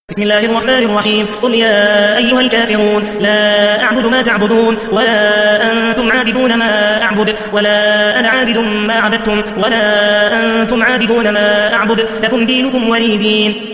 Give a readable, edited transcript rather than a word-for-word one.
بسم الله الرحمن الرحيم قل يا أيها الكافرون لا أعبد ما تعبدون ولا أنتم عابدون ما أعبد ولا أنا عابد ما عبدتم ولا أنتم عابدون ما أعبد لكم دينكم ولي دين.